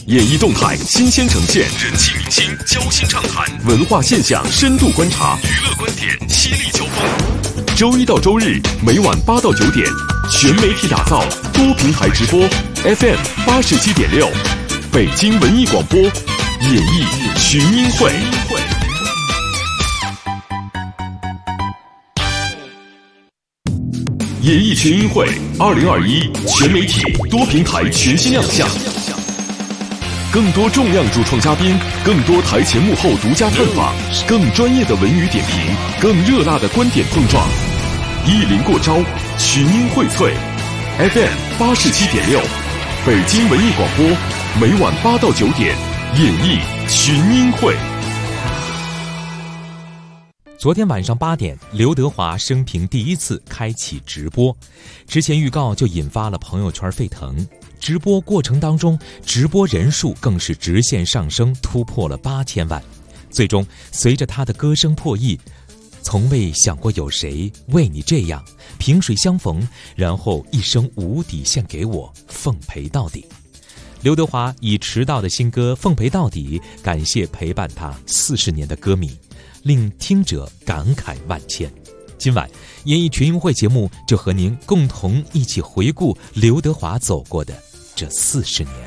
演艺动态新鲜呈现，人气明星交心畅谈，文化现象深度观察，娱乐观点犀利交锋。周一到周日每晚8到9点，全媒体打造，多平台直播 ，FM 87.6，北京文艺广播，演艺群英会。演艺群英会2021全媒体多平台全新亮相，更多重量主创嘉宾，更多台前幕后独家探访，更专业的文娱点评，更热辣的观点碰撞，一临过招，群英荟萃。FM 87.6，北京文艺广播，每晚8到9点，演艺群英会。 昨天晚上8点，刘德华生平第一次开启直播，之前预告就引发了朋友圈沸腾。直播过程当中，直播人数更是直线上升，突破了8000万。最终，随着他的歌声破亿，从未想过有谁为你这样，萍水相逢，然后一生无底献给我，奉陪到底。刘德华以迟到的新歌《奉陪到底》感谢陪伴他40年的歌迷，令听者感慨万千。今晚演艺群英会节目就和您共同一起回顾刘德华走过的这40年。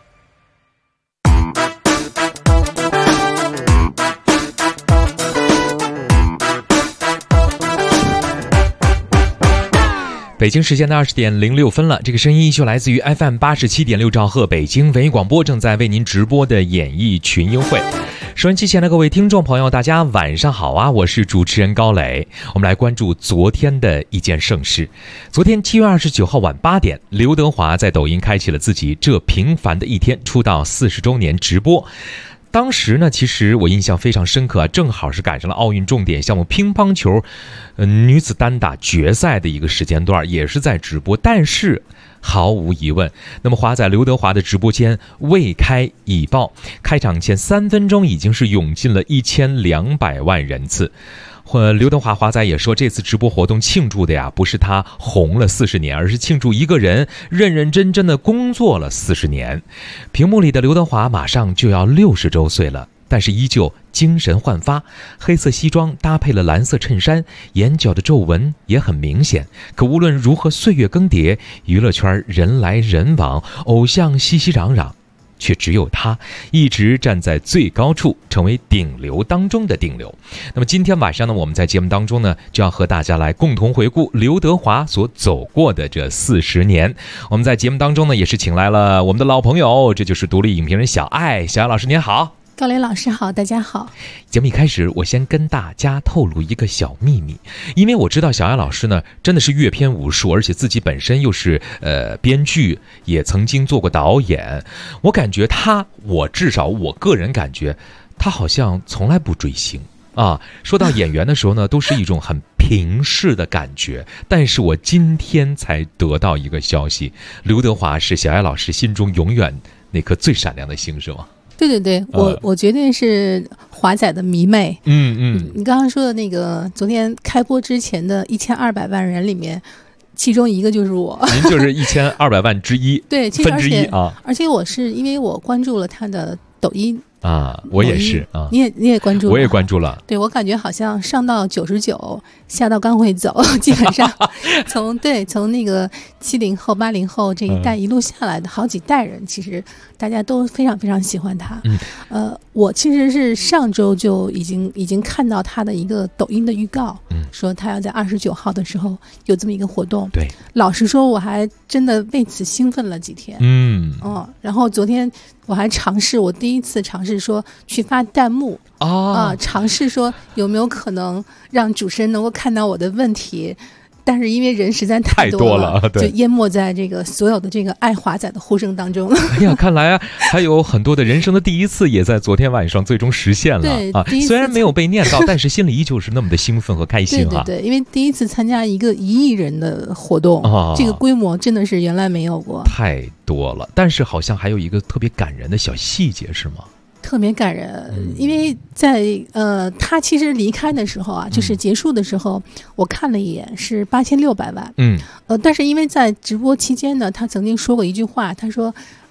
北京时间的20点06分了，这个声音就来自于 FM 87.6兆赫北京文艺广播，正在为您直播的演艺群英会。收音机前的各位听众朋友，大家晚上好啊！我是主持人高磊。我们来关注昨天的一件盛事。昨天7月29号晚8点，刘德华在抖音开启了自己这平凡的一天出道40周年直播。当时呢，其实我印象非常深刻啊，正好是赶上了奥运重点项目乒乓球女子单打决赛的一个时间段，也是在直播。但是毫无疑问，那么华仔刘德华的直播间未开已爆，开场前3分钟已经是涌进了1200万人次。刘德华华仔也说，这次直播活动庆祝的呀，不是他红了40年，而是庆祝一个人认认真真的工作了40年。屏幕里的刘德华马上就要60周岁了，但是依旧精神焕发，黑色西装搭配了蓝色衬衫，眼角的皱纹也很明显。可无论如何岁月更迭，娱乐圈人来人往，偶像熙熙攘攘，却只有他一直站在最高处，成为顶流当中的顶流。那么今天晚上呢，我们在节目当中呢，就要和大家来共同回顾刘德华所走过的这40年。我们在节目当中呢，也是请来了我们的老朋友，这就是独立影评人小爱。小爱老师您好。 高磊老师好，大家好。 节目一开始，我先跟大家透露一个小秘密，因为我知道小爱老师呢真的是阅片无数，而且自己本身又是编剧，也曾经做过导演。我感觉至少我个人感觉，他好像从来不追星啊。说到演员的时候呢，都是一种很平视的感觉。但是我今天才得到一个消息，刘德华是小爱老师心中永远那颗最闪亮的星，是吗？ 对对对，我绝对是华仔的迷妹。你刚刚说的那个昨天开播之前的1200万人里面，其中一个就是我。 您就是1200万之一， 对， 分之一啊。 而且我是因为我关注了他的抖音啊，我也是啊。 你也关注了？ 我也关注了。 对，我感觉好像上到99，下到刚会走，基本上从那个70后、80后这一代一路下来的好几代人，其实大家都非常非常喜欢他。我其实是上周就已经看到他的一个抖音的预告，说他要在29号的时候有这么一个活动。对，老实说，我还真的为此兴奋了几天。然后昨天我还我第一次尝试说去发弹幕尝试说有没有可能让主持人能够看到我的问题。但是因为人实在太多了，就淹没在这个所有的这个爱华仔的呼声当中。哎呀，看来还有很多的人生的第一次也在昨天晚上最终实现了啊！虽然没有被念到，但是心里依旧是那么的兴奋和开心啊！ 对，因为第一次参加一个1亿人的活动，这个规模真的是原来没有过， 太多了。但是好像还有一个特别感人的小细节，是吗？ 特别感人，因为在他其实离开的时候啊，就是结束的时候，我看了一眼是8600万，但是因为在直播期间呢，他曾经说过一句话，他说，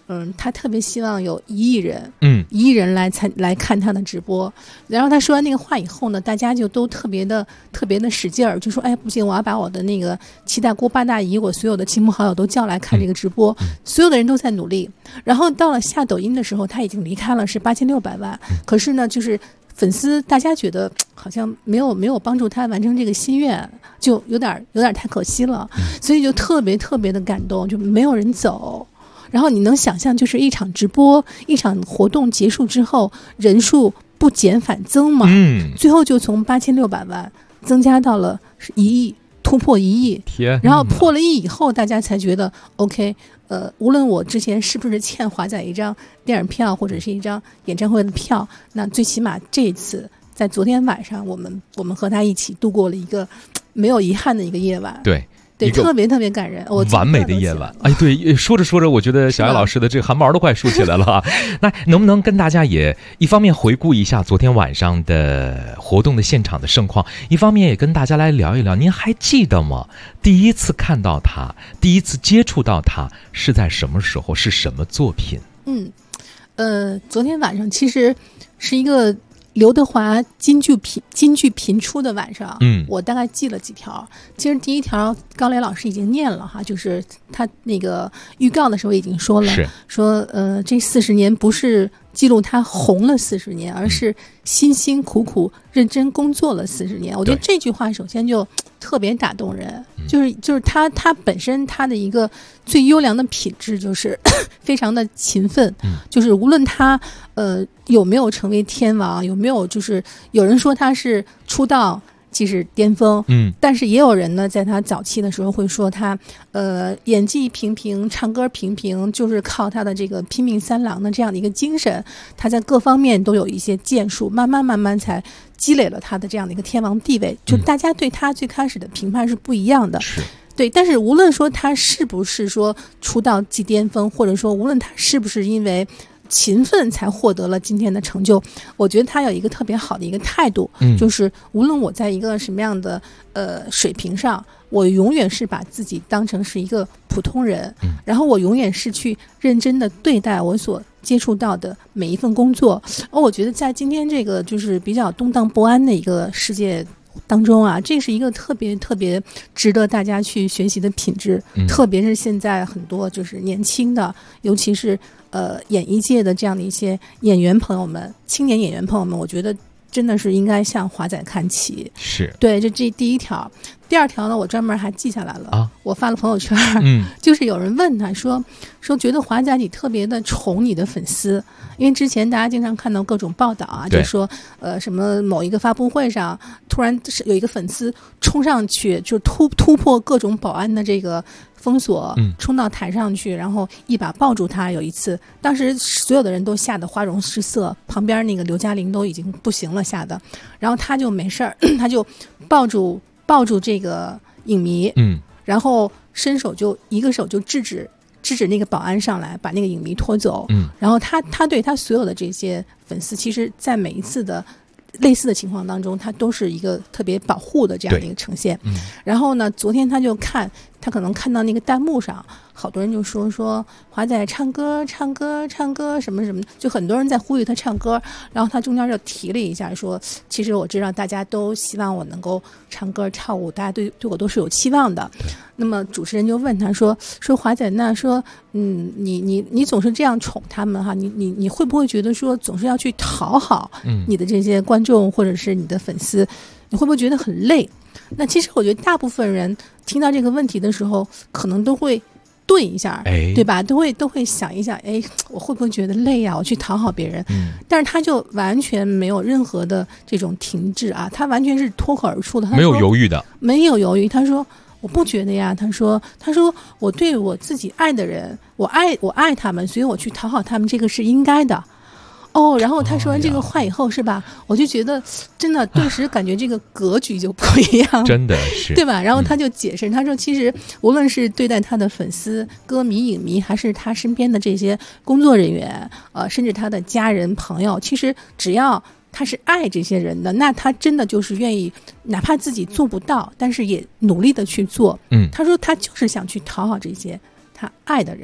他特别希望有1亿人 ，1 亿人来看他的直播。然后他说完那个话以后呢，大家就都特别的使劲儿，就说哎不行，我要把我的那个七大姑八大姨，我所有的亲朋好友都叫来看这个直播。所有的人都在努力。然后到了下抖音的时候，他已经离开了，是8600万。可是呢，就是粉丝大家觉得好像没有帮助他完成这个心愿，就有点太可惜了，所以就特别的感动，就没有人走。然后你能想象，就是一场直播，一场活动结束之后，人数不减反增嘛？最后就从8600万增加到了1亿，突破1亿。然后破了1亿以后，大家才觉得 OK。无论我之前是不是欠华仔一张电影票或者是一张演唱会的票，那最起码这一次在昨天晚上，我们和他一起度过了一个没有遗憾的一个夜晚。对，特别感人， 完美的夜晚。哎，对，说着，我觉得小艾老师的这个汗毛都快竖起来了啊！那能不能跟大家也一方面回顾一下昨天晚上的活动的现场的盛况，一方面也跟大家来聊一聊，您还记得吗？第一次看到他，第一次接触到他是在什么时候？是什么作品？ 昨天晚上其实是一个刘德华金句频出的晚上，我大概记了几条。其实第一条高磊老师已经念了哈，就是他那个预告的时候已经说了，说这40年不是记录他红了40年，而是辛辛苦苦认真工作了40年。我觉得这句话首先就特别打动人，就是他本身他的一个最优良的品质就是非常的勤奋，就是无论他有没有成为天王，有没有就是有人说他是出道即是巅峰，但是也有人呢在他早期的时候会说他演技平平，唱歌平平，就是靠他的这个拼命三郎的这样的一个精神，他在各方面都有一些建树，慢慢才积累了他的这样的一个天王地位。就大家对他最开始的评判是不一样的，对，但是无论说他是不是说出道即巅峰，或者说无论他是不是因为勤奋才获得了今天的成就，我觉得他有一个特别好的一个态度，就是无论我在一个什么样的水平上，我永远是把自己当成是一个普通人，然后我永远是去认真的对待我所接触到的每一份工作。我觉得在今天这个就是比较动荡不安的一个世界当中啊，这是一个特别值得大家去学习的品质，特别是现在很多就是年轻的，尤其是演艺界的这样的一些演员朋友们，青年演员朋友们，我觉得真的是应该向华仔看齐。对，这第一条。第二条呢，我专门还记下来了，我发了朋友圈，就是有人问他说觉得华仔你特别的宠你的粉丝，因为之前大家经常看到各种报道啊，就说什么某一个发布会上突然有一个粉丝冲上去，就突破各种保安的这个封锁，冲到台上去，然后一把抱住他。有一次，当时所有的人都吓得花容失色，旁边那个刘嘉玲都已经不行了，吓得，然后他就没事儿，他就抱住这个影迷，然后伸手就一个手就制止那个保安上来，把那个影迷拖走。然后他对他所有的这些粉丝，其实在每一次的类似的情况当中，他都是一个特别保护的这样的一个呈现。然后呢，昨天他可能看到那个弹幕上好多人就说华仔唱歌什么什么，就很多人在呼吁他唱歌，然后他中间就提了一下说，其实我知道大家都希望我能够唱歌跳舞，大家对我都是有期望的。那么主持人就问他说华仔，那说你总是这样宠他们哈，你会不会觉得说总是要去讨好你的这些观众或者是你的粉丝，你会不会觉得很累？那其实我觉得大部分人听到这个问题的时候，可能都会顿一下，对吧？都会想一想，我会不会觉得累啊？我去讨好别人，但是他就完全没有任何的这种停滞啊，他完全是脱口而出的， 没有犹豫的， 没有犹豫。他说我不觉得呀，他说我对我自己爱的人，我爱他们，所以我去讨好他们，这个是应该的。然后他说完这个话以后，是吧？我就觉得真的顿时感觉这个格局就不一样了， 真的是， 对吧？然后他就解释，他说其实无论是对待他的粉丝、歌迷、影迷，还是他身边的这些工作人员，甚至他的家人朋友，其实只要他是爱这些人的，那他真的就是愿意，哪怕自己做不到，但是也努力的去做。他说他就是想去讨好这些他爱的人。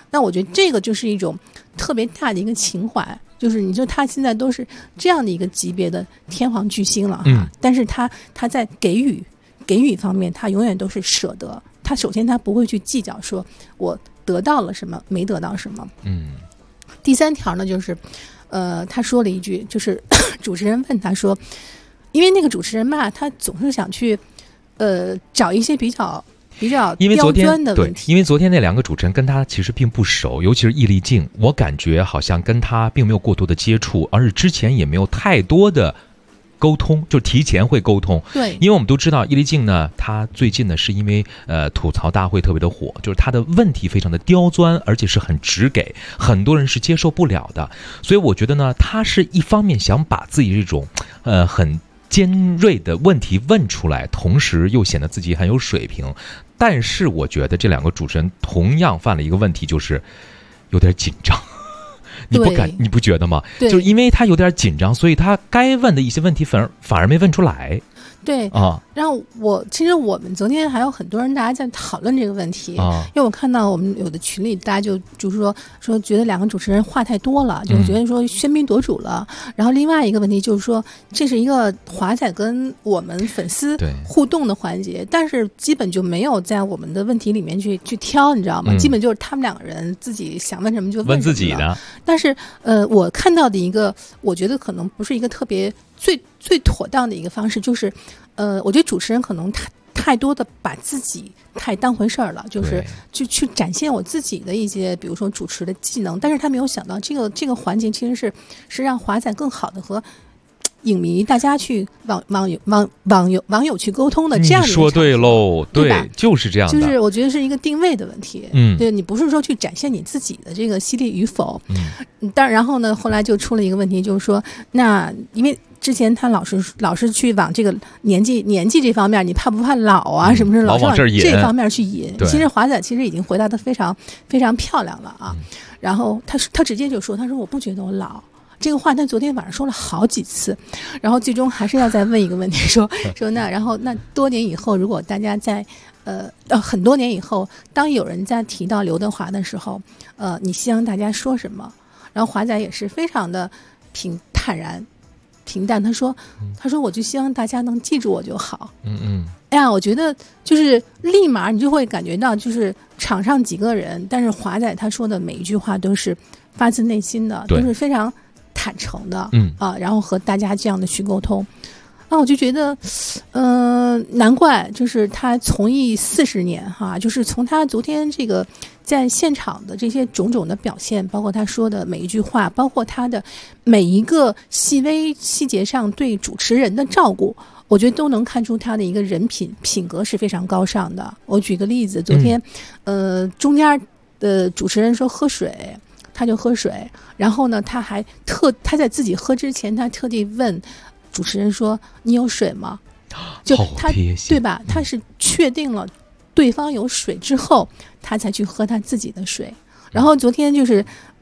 那我觉得这个就是一种特别大的一个情怀，就是你说他现在都是这样的一个级别的天皇巨星了哈，但是他在给予方面，他永远都是舍得。他首先他不会去计较说我得到了什么没得到什么。第3条呢就是他说了一句，就是主持人问他说，因为那个主持人嘛，他总是想去找一些比较刁钻的问题。 因为昨天那2个主持人跟他其实并不熟，尤其是易立竞，我感觉好像跟他并没有过多的接触，而是之前也没有太多的沟通，就提前会沟通。 对， 因为我们都知道易立竞呢，他最近呢是因为吐槽大会特别的火，就是他的问题非常的刁钻，而且是很直给，很多人是接受不了的。所以我觉得呢，他是一方面想把自己这种很尖锐的问题问出来，同时又显得自己很有水平。但是我觉得这2个主持人同样犯了一个问题，就是有点紧张。你不觉得吗？就是因为他有点紧张，所以他该问的一些问题反而没问出来。 对啊，然后其实我们昨天还有很多人大家在讨论这个问题啊，因为我看到我们有的群里大家就是说觉得2个主持人话太多了，就觉得说喧宾夺主了。然后另外一个问题就是说，这是一个华仔跟我们粉丝互动的环节，但是基本就没有在我们的问题里面去挑，你知道吗？基本就是他们2个人自己想问什么就问自己的。 但是我看到的一个，我觉得可能不是一个特别最妥当的一个方式，就是我觉得主持人可能太多的把自己太当回事儿了，就是去展现我自己的一些比如说主持的技能，但是他没有想到这个环节其实是让华仔更好的和影迷大家去网友去沟通的这样的一个。你说对喽，对，就是这样的。 就是我觉得是一个定位的问题。对，你不是说去展现你自己的这个犀利与否。然后呢，后来就出了一个问题，就是说，那因为之前他老是去往这个年纪这方面，你怕不怕老啊？什么是老是往这方面去引？其实华仔其实已经回答的非常非常漂亮了啊。然后他直接就说，他说我不觉得我老。这个话他昨天晚上说了好几次，然后最终还是要再问一个问题，说那多年以后，如果大家在很多年以后，当有人在提到刘德华的时候，你希望大家说什么？然后华仔也是非常的坦然平淡，他说我就希望大家能记住我就好。哎呀，我觉得就是立马你就会感觉到，就是场上几个人，但是华仔他说的每一句话都是发自内心的，都是非常坦诚的。然后和大家这样的去沟通。我就觉得难怪就是他从艺40年哈，就是从他昨天这个在现场的这些种种的表现，包括他说的每一句话，包括他的每一个细微细节上对主持人的照顾，我觉得都能看出他的一个人品格是非常高尚的。我举个例子，昨天中间主持人说喝水，他就喝水，然后呢他在自己喝之前，他特地问主持人说你有水吗？就他对吧？他是确定了对方有水之后，他才去喝他自己的水。然后昨天就是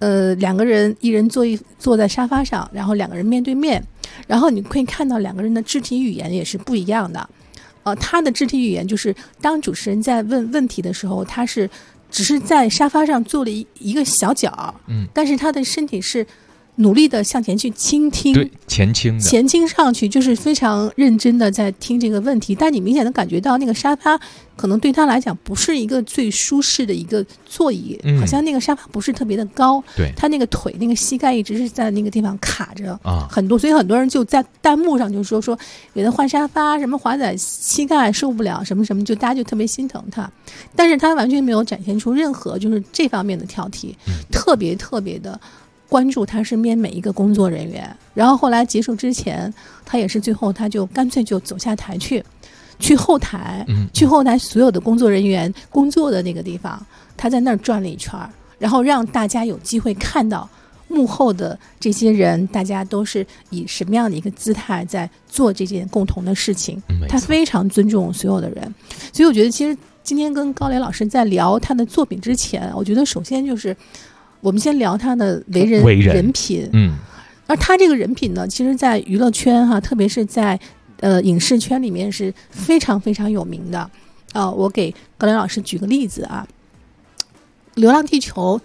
2个人，一人坐在沙发上，然后2个人面对面，然后你可以看到2个人的肢体语言也是不一样的。他的肢体语言就是当主持人在问问题的时候，他是只是在沙发上坐了一个小角，但是他的身体是努力的向前去倾听， 对，前倾上去，就是非常认真的在听这个问题。但你明显的感觉到那个沙发可能对他来讲不是一个最舒适的一个座椅，好像那个沙发不是特别的高， 对， 他那个腿那个膝盖一直是在那个地方卡着很多，所以很多人就在弹幕上就说给他换沙发，什么华仔膝盖受不了什么什么，就大家就特别心疼他，但是他完全没有展现出任何就是这方面的挑剔，特别特别的关注他身边每一个工作人员。然后后来结束之前，他也是最后他就干脆就走下台去后台，去后台所有的工作人员工作的那个地方，他在那儿转了一圈，然后让大家有机会看到幕后的这些人，大家都是以什么样的一个姿态在做这件共同的事情。他非常尊重所有的人。所以我觉得其实今天跟高磊老师在聊他的作品之前，我觉得首先就是我们先聊他的为人品。而他这个人品呢，其实在娱乐圈哈，特别是在影视圈里面是非常非常有名的。我给高磊老师举个例子啊，《流浪地球》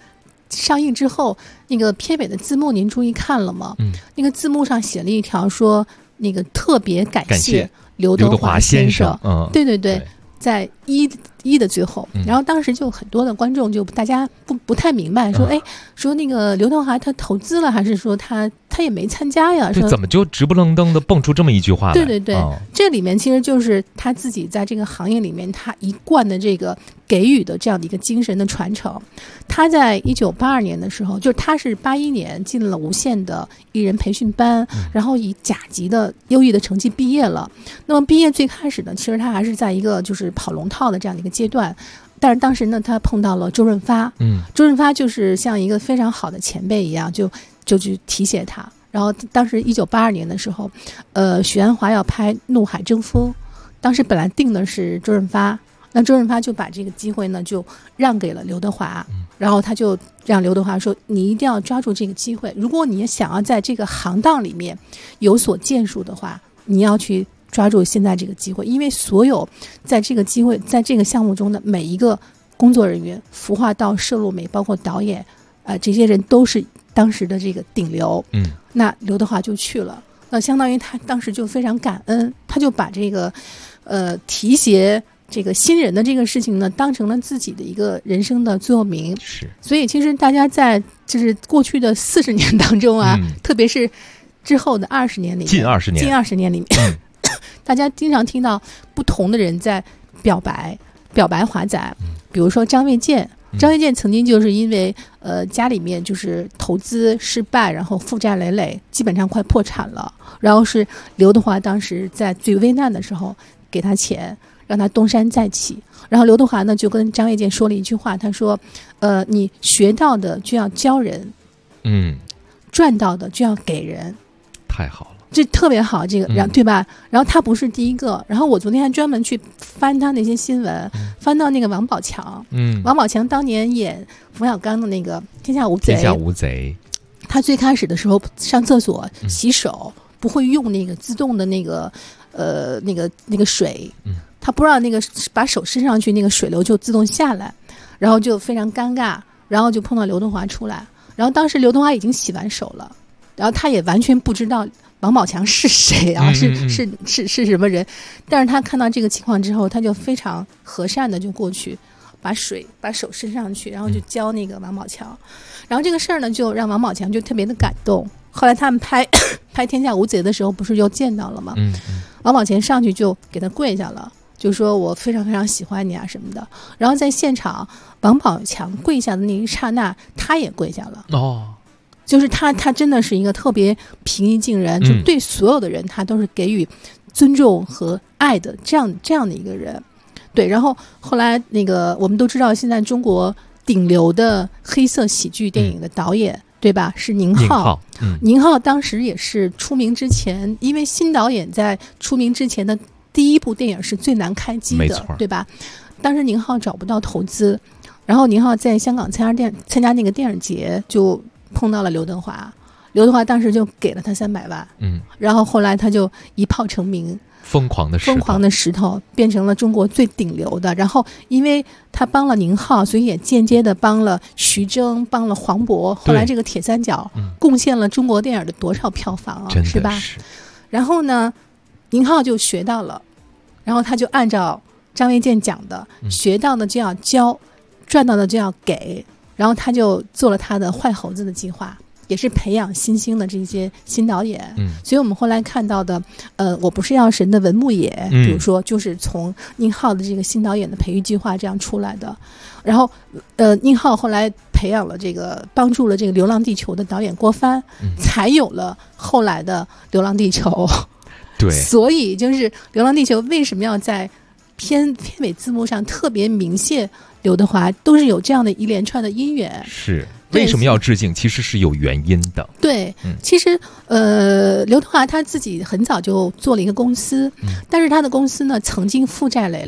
上映之后，那个片尾的字幕您注意看了吗？那个字幕上写了一条说，那个特别感谢刘德华先生。对对对，在一的最后，然后当时就很多的观众就大家不太明白，说说那个刘德华他投资了，还是说他也没参加呀？ 对，怎么就直不愣登的蹦出这么一句话来？ 对对对，这里面其实就是他自己在这个行业里面他一贯的这个给予的这样的一个精神的传承。他在1982年的时候，就是他是81年进了无线的艺人培训班，然后以甲级的优异的成绩毕业了。那么毕业最开始呢，其实他还是在一个就是跑龙套的这样的一个阶段。但是当时呢，他碰到了周润发，周润发就是像一个非常好的前辈一样，就去提携他。然后当时1982年的时候，许鞍华要拍《怒海争锋》，当时本来定的是周润发，那周润发就把这个机会呢就让给了刘德华，然后他就让刘德华说：“你一定要抓住这个机会，如果你想要在这个行当里面有所建树的话，你要去抓住现在这个机会，因为所有在这个机会在这个项目中的每一个工作人员，服化道、摄录美，包括导演，这些人都是当时的这个顶流。那刘德华就去了，那相当于他当时就非常感恩，他就把这个提携这个新人的这个事情呢，当成了自己的一个人生的座右铭。 是， 所以其实大家在就是过去的40年当中啊，特别是之后的20年里面，近20年里面，大家经常听到不同的人在表白华仔，比如说张卫健。张卫健曾经就是因为家里面就是投资失败，然后负债累累，基本上快破产了。然后是刘德华当时在最危难的时候给他钱，让他东山再起。然后刘德华呢就跟张卫健说了一句话，他说：“你学到的就要教人，赚到的就要给人。” 太好了。 这特别好，这个对吧？然后他不是第一个，然后我昨天还专门去翻他那些新闻，翻到那个王宝强，王宝强当年演冯小刚的那个《天下无贼》，他最开始的时候上厕所洗手不会用那个自动的那个水，他不让那个把手伸上去，那个水流就自动下来，然后就非常尴尬，然后就碰到刘德华出来，然后当时刘德华已经洗完手了，然后他也完全不知道王宝强是谁啊？是什么人？但是他看到这个情况之后，他就非常和善的就过去，把手伸上去，然后就教那个王宝强。然后这个事儿呢，就让王宝强就特别的感动。后来他们拍《天下无贼》的时候，不是又见到了吗？王宝强上去就给他跪下了，就说我非常非常喜欢你啊什么的。然后在现场，王宝强跪下的那一刹那，他也跪下了。就是他真的是一个特别平易近人，就对所有的人他都是给予尊重和爱的这样的一个人。对，然后后来那个我们都知道，现在中国顶流的黑色喜剧电影的导演，对吧？是宁浩。宁浩当时也是出名之前，因为新导演在出名之前的第一部电影是最难开机的，对吧？当时宁浩找不到投资，然后宁浩在香港参加那个电影节就碰到了刘德华，刘德华当时就给了他300万，然后后来他就一炮成名，疯狂的石头变成了中国最顶流的。然后因为他帮了宁浩，所以也间接的帮了徐峥，帮了黄渤。后来这个铁三角贡献了中国电影的多少票房啊，是吧？然后呢，宁浩就学到了，然后他就按照张卫健讲的，学到的就要教，赚到的就要给。然后他就做了他的坏猴子的计划，也是培养新兴的这些新导演。所以我们后来看到的我不是药神的文牧野，比如说就是从宁浩的这个新导演的培育计划这样出来的。然后宁浩后来培养了这个，帮助了这个流浪地球的导演郭帆，才有了后来的流浪地球。对，所以就是流浪地球为什么要在片尾字幕上特别明谢刘德华，都是有这样的一连串的因缘。是，为什么要致敬？其实是有原因的。对，其实刘德华他自己很早就做了一个公司，但是他的公司呢曾经负债累累，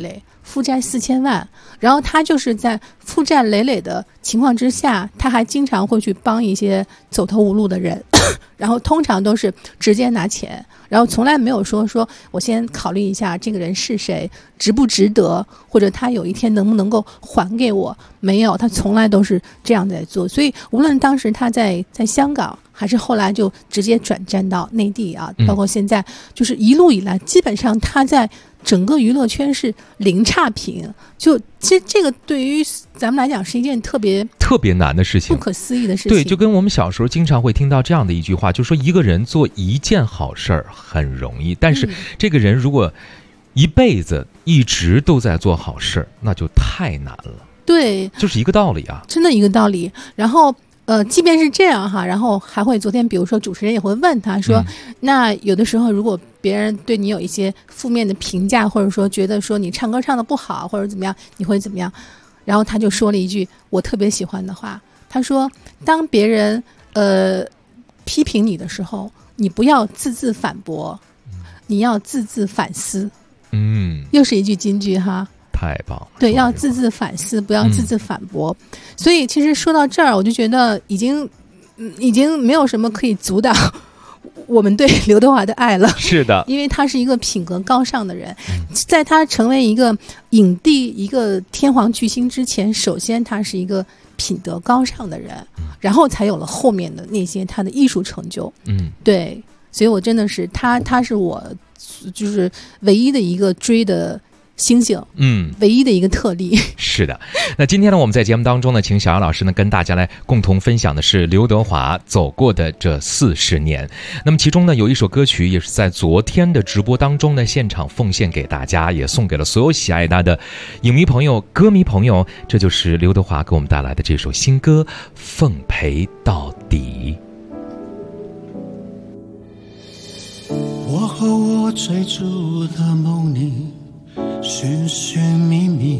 负债4000万，然后他就是在负债累累的情况之下，他还经常会去帮一些走投无路的人然后通常都是直接拿钱，然后从来没有说我先考虑一下这个人是谁，值不值得，或者他有一天能不能够还给我，没有，他从来都是这样在做。所以无论当时他在香港，还是后来就直接转战到内地啊，包括现在就是一路以来，基本上他在整个娱乐圈是零差评。就其实这个对于咱们来讲是一件特别难的事情， 不可思议的事情。 对，就跟我们小时候经常会听到这样的一句话，就是说一个人做一件好事儿很容易，但是这个人如果一辈子一直都在做好事，那就太难了。 对， 就是一个道理啊， 真的一个道理。然后即便是这样哈，然后还会昨天比如说主持人也会问他说，那有的时候如果别人对你有一些负面的评价，或者说觉得说你唱歌唱得不好或者怎么样，你会怎么样？然后他就说了一句我特别喜欢的话，他说当别人批评你的时候，你不要自反驳，你要自反思。又是一句金句哈， 太棒了。 对，要自反思，不要自反驳。所以其实说到这儿，我就觉得已经没有什么可以阻挡我们对刘德华的爱了。 是的， 因为他是一个品格高尚的人，在他成为一个影帝、一个天皇巨星之前，首先他是一个品德高尚的人，然后才有了后面的那些他的艺术成就。对，所以我真的是他是我就是唯一的一个追的星星，唯一的一个特例。 是的，那今天呢，我们在节目当中呢，请小杨老师呢跟大家来共同分享的是刘德华走过的这40年。那么其中呢，有一首歌曲也是在昨天的直播当中呢，现场奉献给大家，也送给了所有喜爱他的影迷朋友、歌迷朋友。这就是刘德华给我们带来的这首新歌《奉陪到底》。 我和我追逐的梦里寻寻觅觅，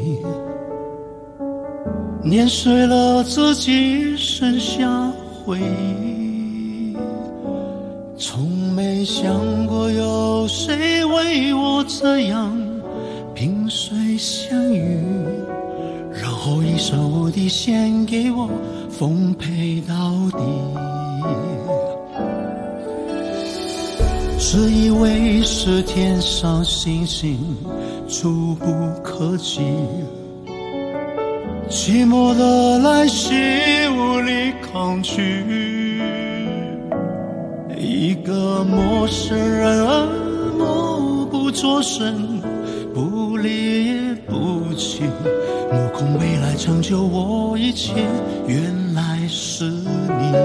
碾碎了自己，剩下回忆。从没想过有谁为我这样萍水相遇，然后一生无敌献给我，奉陪到底。只以为是天上星星触不可及，寂寞的来袭无力抗拒。一个陌生人默不作声，不离也不弃，目空未来成就我一切，原来是你。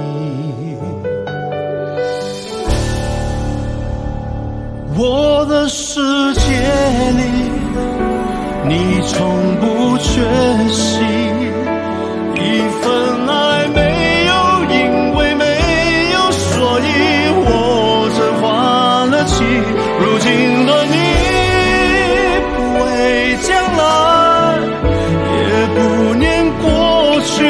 我的世界里，你从不缺席，一份爱没有，因为没有，所以我真换了气。如今的你不畏将来，也不念过去，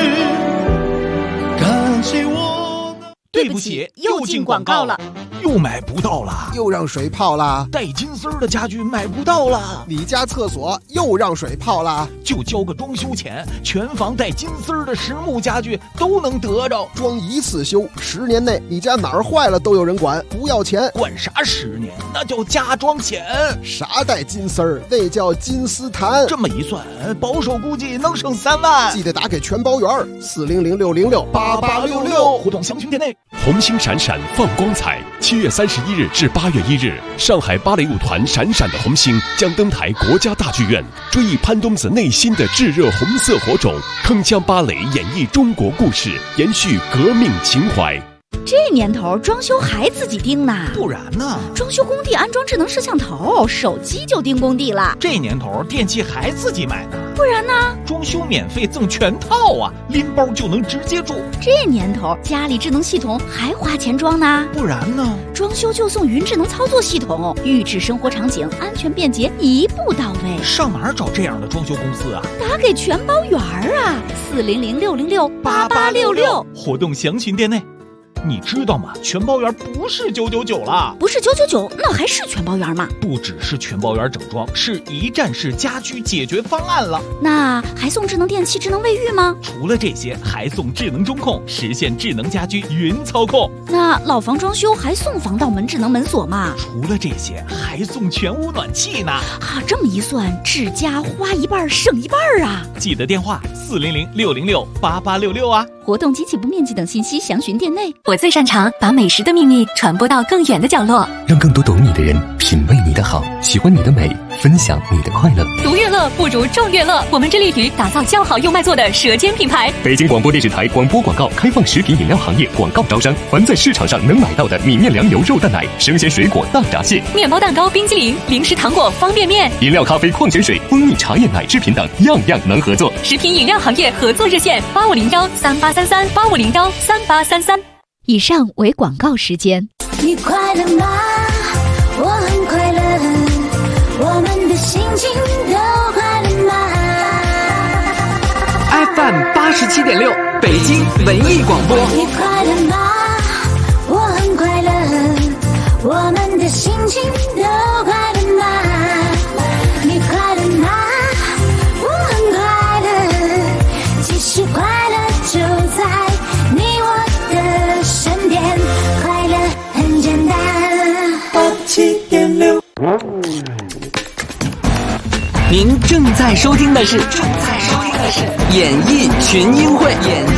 感激我的。 对不起，又进广告了。又买不到了， 又让水泡了， 带金丝儿的家具买不到了， 你家厕所又让水泡了， 就交个装修钱，全房带金丝儿的实木家具都能得着， 装一次修，10年内你家哪儿坏了都有人管，不要钱。 管啥10年？那叫加装钱。 啥带金丝儿？那叫金丝檀。 这么一算，保守估计能省3万。 记得打给全包圆，400-606-8866， 互动详询店内。 红星闪闪放光彩，7月31日至8月1日，上海芭蕾舞团闪闪的红星将登台国家大剧院，追忆潘冬子内心的炙热红色火种，铿锵芭蕾演绎中国故事，延续革命情怀。 这年头装修还自己盯呢， 不然呢？ 装修工地安装智能摄像头，手机就盯工地了。 这年头电器还自己买呢， 不然呢？ 装修免费赠全套啊，拎包就能直接住。 这年头家里智能系统还花钱装呢， 不然呢？ 装修就送云智能操作系统，预制生活场景，安全便捷，一步到位。 上哪儿找这样的装修公司啊？ 打给全包圆啊，400-606-8866， 活动详询店内。 你知道吗？全包圆不是999了， 不是999，那还是全包圆吗？ 不只是全包圆整装，是一站式家居解决方案了。 那还送智能电器、智能卫浴吗？ 除了这些，还送智能中控，实现智能家居云操控。 那老房装修还送防盗门、智能门锁吗？ 除了这些，还送全屋暖气呢。 啊，这么一算，智家花一半省一半啊！ 记得电话400-606-8866啊。 活动及起步面积等信息详询店内。 我最擅长把美食的秘密传播到更远的角落， 让更多懂你的人品味你的好，喜欢你的美，分享你的快乐。 独乐乐不如众乐乐，我们致力于打造较好又卖座的舌尖品牌。 北京广播电视台广播广告开放食品饮料行业广告招商，凡在市场上能买到的米面粮油肉蛋奶、生鲜水果大闸蟹、 面包蛋糕、冰激凌、零食糖果、方便面、 饮料、咖啡、矿泉水、蜂蜜、茶叶、奶制品等，样样能合作。 食品饮料行业合作热线8501383385013833。 以上为广告时间。 你快乐吗？我很快乐，我们的心情都快乐吗？ FM 87.6北京文艺广播。 你快乐吗？我很快乐，我们的心情都快乐吗？你快乐吗？我很快乐，其实快乐就在你我的身边，快乐很简单。87.6。 您正在收听的是演艺群英会。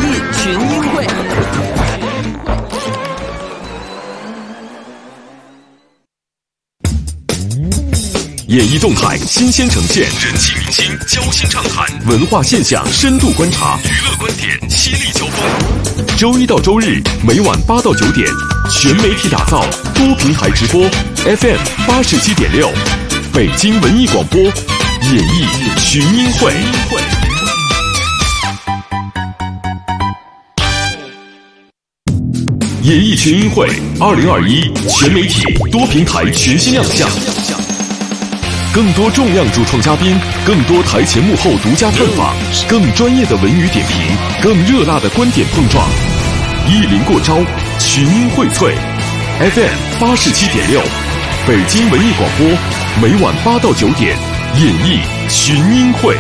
演艺动态新鲜呈现，人气明星交心畅谈，文化现象深度观察，娱乐观点犀利交锋。周一到周日每晚8到9点，全媒体打造，多平台直播 FM 87.6，北京文艺广播，演艺群英会。演艺群英会2021全媒体多平台全新亮相。更多重量主创嘉宾，更多台前幕后独家探访，更专业的文娱点评，更热辣的观点碰撞。意林过招，群英荟萃。FM 87.6，北京文艺广播，每晚8到9点，演艺群英会。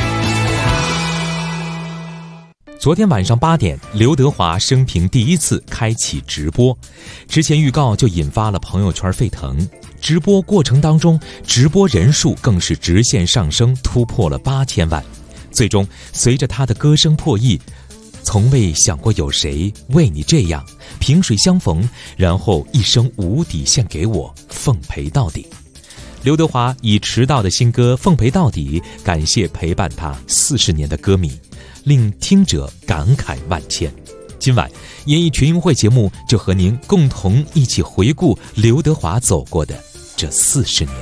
昨天晚上8点，刘德华生平第一次开启直播，之前预告就引发了朋友圈沸腾。直播过程当中，直播人数更是直线上升，突破了8000万。最终，随着他的歌声破亿，从未想过有谁为你这样，萍水相逢，然后一生无底献给我，奉陪到底。刘德华以迟到的新歌《奉陪到底》感谢陪伴他40年的歌迷，令听者感慨万千。今晚演艺群英会节目就和您共同一起回顾刘德华走过的这40年。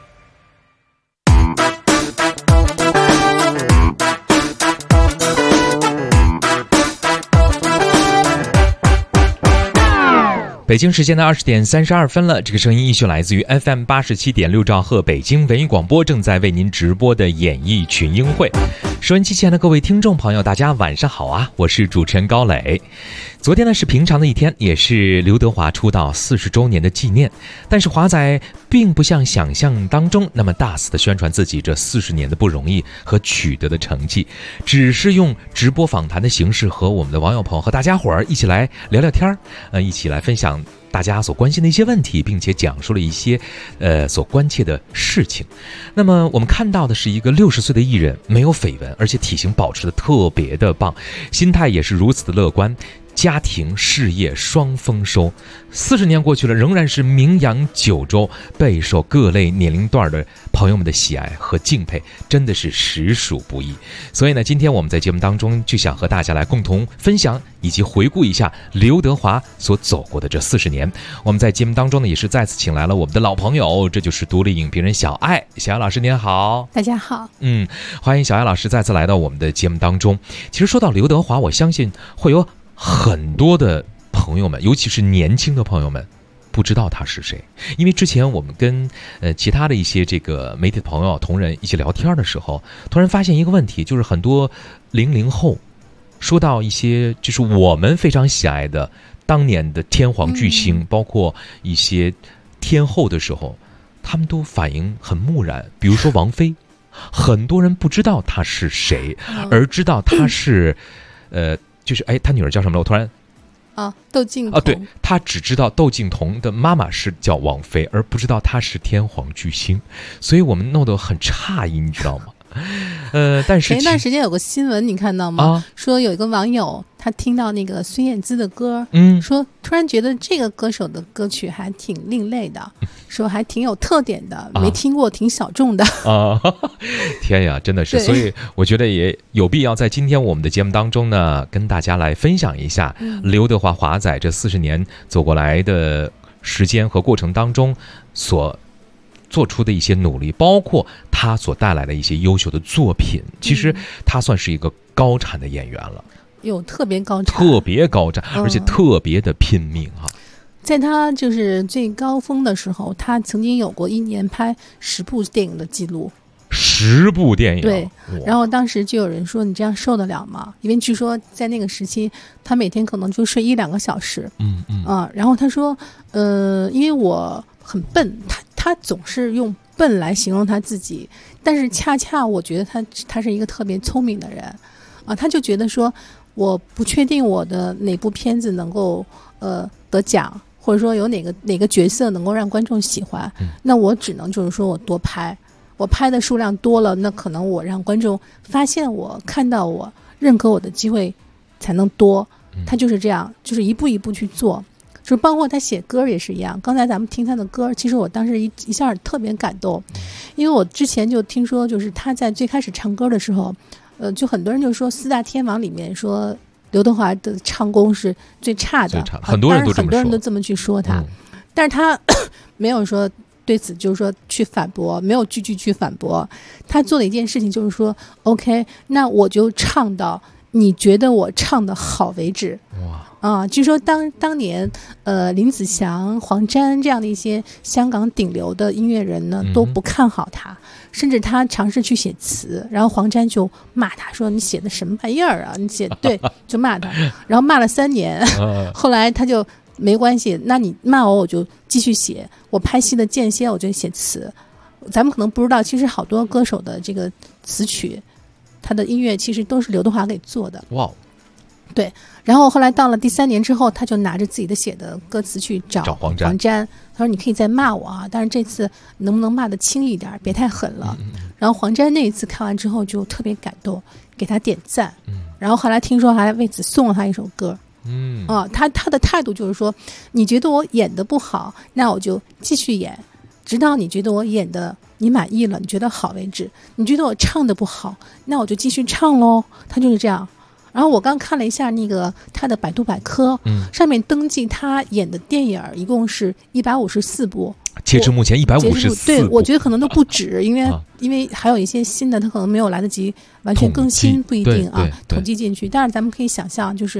北京时间的20点32分了，这个声音依旧来自于 FM 87.6兆赫北京文艺广播，正在为您直播的演艺群英会。收音机前的各位听众朋友，大家晚上好啊！我是主持人高磊。昨天呢是平常的一天，也是刘德华出道40周年的纪念。但是华仔并不像想象当中那么大肆的宣传自己这40年的不容易和取得的成绩，只是用直播访谈的形式和我们的网友朋友和大家伙儿一起来聊聊天一起来分享大家所关心的一些问题，并且讲述了一些所关切的事情。那么我们看到的是一个60岁的艺人，没有绯闻，而且体型保持得特别的棒，心态也是如此的乐观，家庭事业双丰收。40年过去了，仍然是名扬9州，备受各类年龄段的朋友们的喜爱和敬佩，真的是实属不易。所以呢，今天我们在节目当中就想和大家来共同分享以及回顾一下刘德华所走过的这40年。我们在节目当中呢，也是再次请来了我们的老朋友，这就是独立影评人小艾。小艾老师您好。 大家好。 欢迎小艾老师再次来到我们的节目当中。其实说到刘德华，我相信会有很多的朋友们，尤其是年轻的朋友们，不知道他是谁。因为之前我们跟其他的一些这个媒体的朋友同仁一起聊天的时候，突然发现一个问题，就是很多00后说到一些就是我们非常喜爱的当年的天皇巨星，包括一些天后的时候，他们都反应很木然。比如说王菲，很多人不知道她是谁，而知道她是，就是她女儿叫什么了？我突然。 窦靖童对，他只知道窦靖童的妈妈是叫王菲，而不知道她是天皇巨星，所以我们弄得很诧异，你知道吗？但是前一段时间有个新闻你看到吗？说有一个网友他听到那个孙燕姿的歌，说突然觉得这个歌手的歌曲还挺另类的，说还挺有特点的，没听过，挺小众的天呀，真的是，所以我觉得也有必要在今天我们的节目当中呢，跟大家来分享一下刘德华华仔这40年走过来的时间和过程当中所做出的一些努力，包括他所带来的一些优秀的作品。其实他算是一个高产的演员了， 有特别高产， 而且特别的拼命啊。 在他就是最高峰的时候，他曾经有过1年拍10部电影的记录。 10部电影， 对。然后当时就有人说：“你这样受得了吗？”因为据说在那个时期，他每天可能就睡1-2个小时。然后他说：“因为我很笨，他总是用笨来形容他自己，但是恰恰我觉得他是一个特别聪明的人啊。他就觉得说，我不确定我的哪部片子能够得奖，或者说有哪个角色能够让观众喜欢，那我只能就是说我多拍。”我拍的数量多了，那可能我让观众发现我、看到我、认可我的机会才能多。他就是这样，就是一步一步去做，就是包括他写歌也是一样。刚才咱们听他的歌，其实我当时一下特别感动，因为我之前就听说，就是他在最开始唱歌的时候，就很多人就说4大天王里面说刘德华的唱功是最差的， 很多人都这么去说他，但是他没有说。对此就是说去反驳，没有句句去反驳。他做的一件事情就是说 OK， 那我就唱到你觉得我唱的好为止。据说当年林子祥、黄沾这样的一些香港顶流的音乐人呢都不看好他，甚至他尝试去写词，然后黄沾就骂他说你写的什么玩意儿啊，你写对就骂他，然后骂了3年后来他就没关系，那你骂我就继续写，我拍戏的间歇我就写词。咱们可能不知道，其实好多歌手的这个词曲，他的音乐其实都是刘德华给做的。 哇， 对。然后后来到了第3年之后，他就拿着自己的写的歌词去找黄沾，他说你可以再骂我啊，但是这次能不能骂得轻一点，别太狠了。然后黄沾那一次看完之后就特别感动，给他点赞。然后后来听说还为此送了他一首歌。他的态度就是说，你觉得我演得不好，那我就继续演，直到你觉得我演的你满意了，你觉得好为止。你觉得我唱得不好，那我就继续唱喽。他就是这样。然后我刚看了一下那个他的百度百科，上面登记他演的电影一共是154部， 截至目前154部。 对，我觉得可能都不止，因为还有一些新的，他可能没有来得及完全更新，不一定啊，统计进去。但是咱们可以想象，就是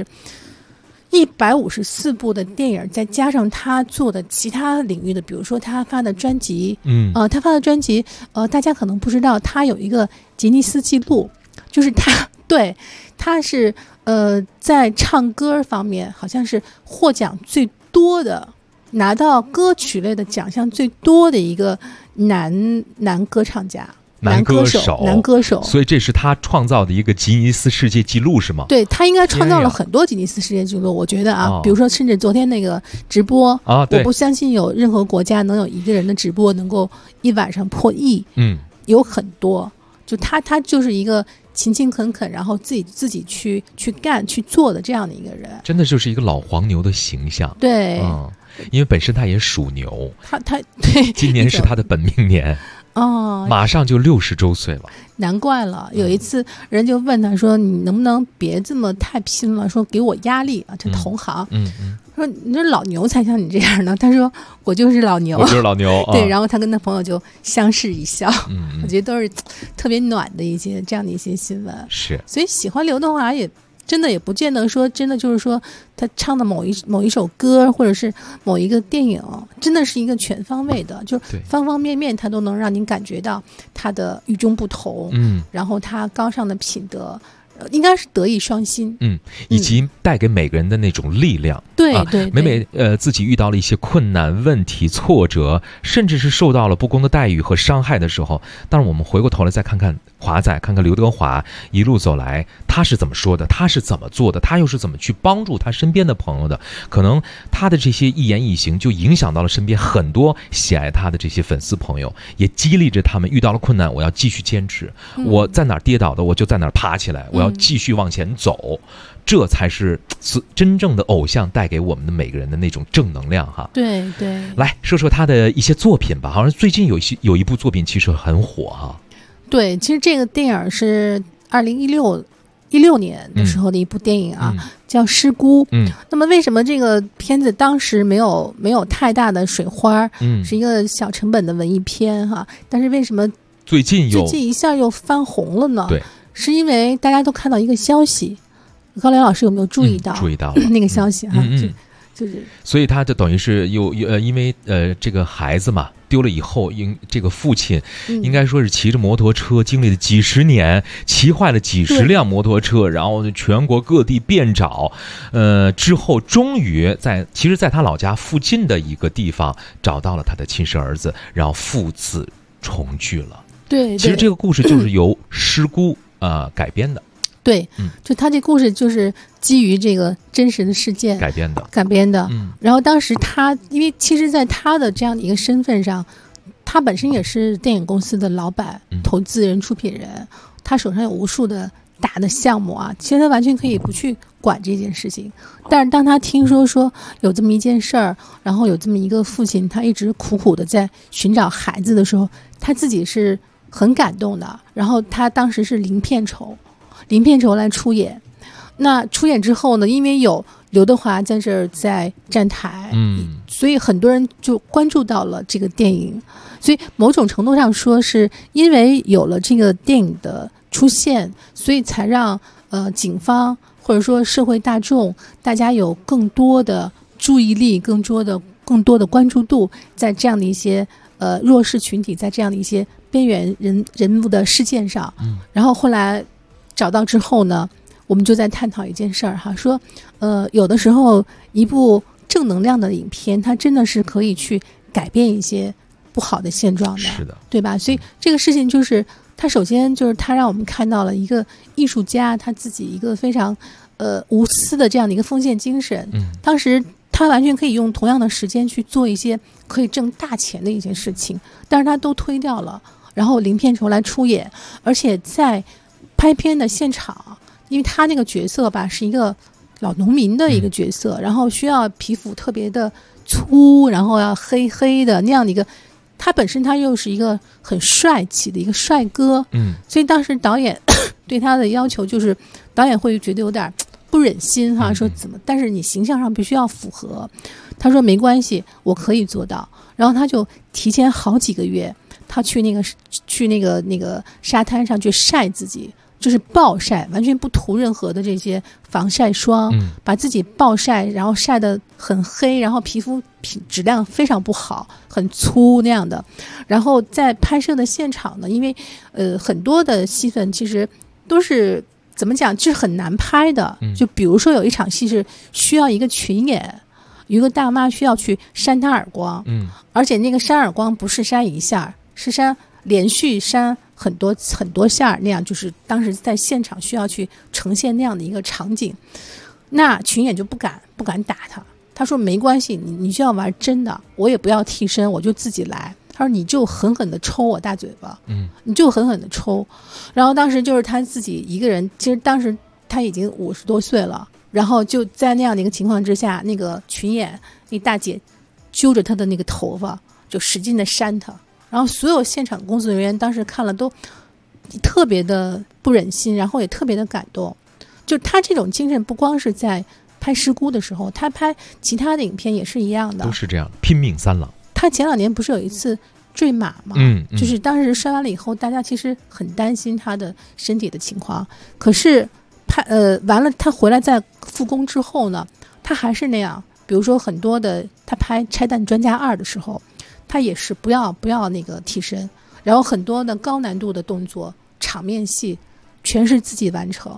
154部的电影，再加上他做的其他领域的，比如说他发的专辑，他发的专辑，大家可能不知道，他有一个吉尼斯纪录，就是他是在唱歌方面好像是获奖最多的，拿到歌曲类的奖项最多的一个男歌唱家。男歌手， 所以这是他创造的一个吉尼斯世界纪录是吗？ 对，他应该创造了很多吉尼斯世界纪录，我觉得比如说甚至昨天那个直播我不相信有任何国家能有一个人的直播能够一晚上破亿，有很多，就他就是一个勤勤恳恳，然后自己去干去做的这样的一个人， 真的就是一个老黄牛的形象。 对， 因为本身他也属牛， 他对， 今年是他的本命年。马上就60周岁了， 难怪了。有一次人就问他说：“你能不能别这么太拼了？说给我压力啊！”这同行，说你这老牛才像你这样的。他说：“我就是老牛， 我就是老牛。” 对，然后他跟他朋友就相视一笑。我觉得都是特别暖的一些这样的一些新闻。 是， 所以喜欢刘德华也真的也不见得说真的就是说他唱的某一首歌或者是某一个电影真的是一个全方位的，就是方方面面他都能让您感觉到他的与众不同，然后他高尚的品德， 应该是德艺双馨， 以及带给每个人的那种力量。 对对， 每自己遇到了一些困难、问题、挫折，甚至是受到了不公的待遇和伤害的时候，当然我们回过头来再看看华仔，看看刘德华一路走来，他是怎么说的，他是怎么做的，他又是怎么去帮助他身边的朋友的，可能他的这些一言一行就影响到了身边很多喜爱他的这些粉丝朋友，也激励着他们遇到了困难我要继续坚持，我在哪儿跌倒的我就在哪儿爬起来，我要继续往前走，这才是真正的偶像带给我们的每个人的那种正能量哈。 对对， 来说说他的一些作品吧，好像最近有一部作品其实很火哈。 对，其实这个电影是2016年的时候的一部电影啊，叫《失孤》。那么为什么这个片子当时没有太大的水花？是一个小成本的文艺片哈，但是为什么最近一下又翻红了呢？ 对， 是因为大家都看到一个消息，高良老师有没有注意到？ 注意到了那个消息哈，就是， 所以他就等于是因为这个孩子嘛丢了以后，这个父亲应该说是骑着摩托车，经历了几十年，骑坏了几十辆摩托车，然后全国各地遍找，之后终于在他老家附近的一个地方找到了他的亲生儿子，然后父子重聚了。 对， 其实这个故事就是由失孤改编的。 对，就他这故事就是基于这个真实的事件改编的。然后当时他，因为其实在他的这样的一个身份上，他本身也是电影公司的老板、投资人、出品人，他手上有无数的大的项目啊，其实他完全可以不去管这件事情。但是当他听说有这么一件事儿，然后有这么一个父亲，他一直苦苦的在寻找孩子的时候，他自己是很感动的。然后他当时是零片酬来出演。那出演之后呢，因为有刘德华在这儿在站台，所以很多人就关注到了这个电影。所以某种程度上说，是因为有了这个电影的出现，所以才让警方或者说社会大众大家有更多的注意力，更多的关注度在这样的一些弱势群体，在这样的一些边缘人物的事件上。然后后来找到之后呢，我们就在探讨一件事儿哈，说有的时候一部正能量的影片，它真的是可以去改变一些不好的现状的，是的，对吧？所以这个事情就是它首先就是它让我们看到了一个艺术家他自己一个非常无私的这样的一个奉献精神。当时他完全可以用同样的时间去做一些可以挣大钱的一些事情，但是他都推掉了，然后零片酬来出演，而且在拍片的现场，因为他那个角色吧是一个老农民的一个角色，然后需要皮肤特别的粗，然后要黑黑的那样的一个，他本身他又是一个很帅气的一个帅哥，所以当时导演对他的要求就是导演会觉得有点不忍心哈，说怎么，但是你形象上必须要符合。他说没关系，我可以做到。然后他就提前好几个月，他去那个沙滩上去晒自己，就是暴晒，完全不涂任何的这些防晒霜，把自己暴晒，然后晒得很黑，然后皮肤质量非常不好，很粗那样的。然后在拍摄的现场呢，因为很多的戏份其实都是怎么讲，就是很难拍的。就比如说有一场戏是需要一个群演，有一个大妈需要去扇他耳光，而且那个扇耳光不是扇一下，是连续扇很多下那样，就是当时在现场需要去呈现那样的一个场景。那群演就不敢打他，他说没关系，你就要玩真的，我也不要替身，我就自己来。他说你就狠狠地抽我大嘴巴，你就狠狠地抽。然后当时就是他自己一个人，其实当时他已经50多岁了，然后就在那样的一个情况之下，那个群演那大姐揪着他的那个头发就使劲地扇他，然后所有现场工作人员当时看了都特别的不忍心，然后也特别的感动。就他这种精神不光是在拍失孤的时候，他拍其他的影片也是一样的， 都是这样，拼命三郎。 他前2年不是有一次坠马吗？就是当时摔完了以后，大家其实很担心他的身体的情况。可是完了他回来在复工之后呢，他还是那样。比如说很多的他拍《拆弹专家2》的时候，他也是不要那个替身，然后很多的高难度的动作、场面戏全是自己完成。